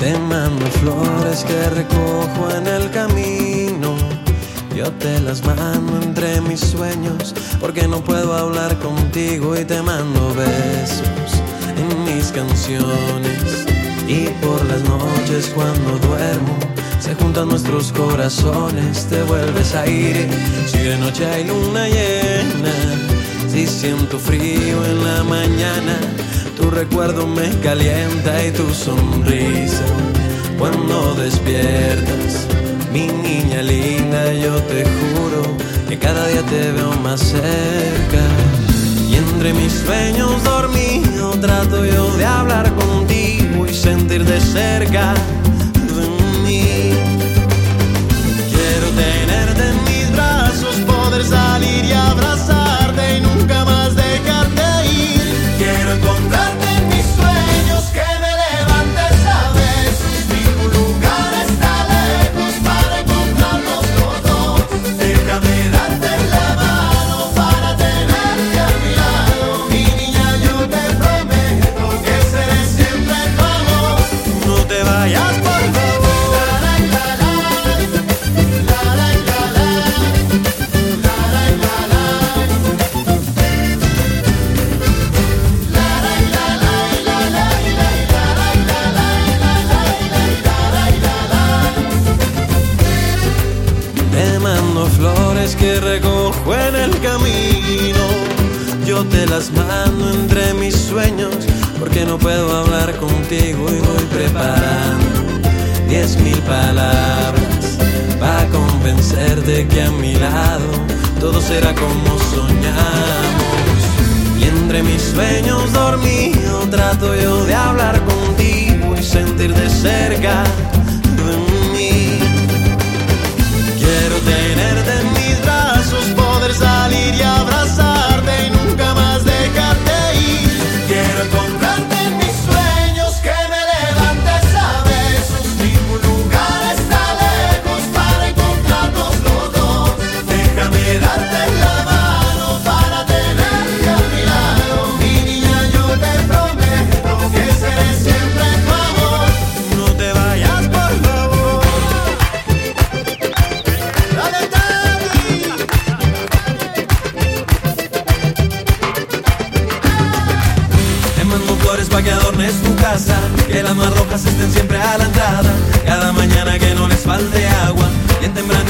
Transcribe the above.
Te mando flores que recojo en el camino. Yo te las mando entre mis sueños, porque no puedo hablar contigo. Y te mando besos en mis canciones. Y por las noches cuando duermo se juntan nuestros corazones. Te vuelves a ir si de noche hay luna llena. Si siento frío en la mañana, tu recuerdo me calienta y tu sonrisa cuando despiertas. Mi niña linda, yo te juro que cada día te veo más cerca. Y entre mis sueños dormido trato yo de hablar contigo y sentir de cerca de mí. Quiero tenerte en mis brazos, poder salir y abrazarte y nunca más dejarte ir. Quiero encontrarte en mis sueños, que me levantes a besos. Ningún lugar está lejos para encontrarnos los dos. Déjame darte la mano para tenerte a mi lado. Mi niña, yo te prometo que seré siempre tu amor. No te vayas, por favor. Te mando flores que recojo en el camino. Yo te las mando entre mis sueños, porque no puedo hablar contigo y voy preparando 10,000 palabras para convencerte que a mi lado todo será como soñamos. Y entre mis sueños dormido trato yo de hablar contigo y sentir de cerca de mí. Quiero tenerte en mis brazos, poder salir y abrazarte y nunca más dejarte ir. Quiero encontrarte en mis sueños, que me levantes a besos. Ningún lugar está lejos para encontrarnos los dos. Déjame darte la mano para tenerte a mi lado. Mi niña, yo te prometo que seré siempre tu amor. No te vayas, por favor. Dale, te mando flores pa' que adornes tu casa, que las más rojas estén siempre a la entrada. Cada mañana que no les falte agua, bien temprano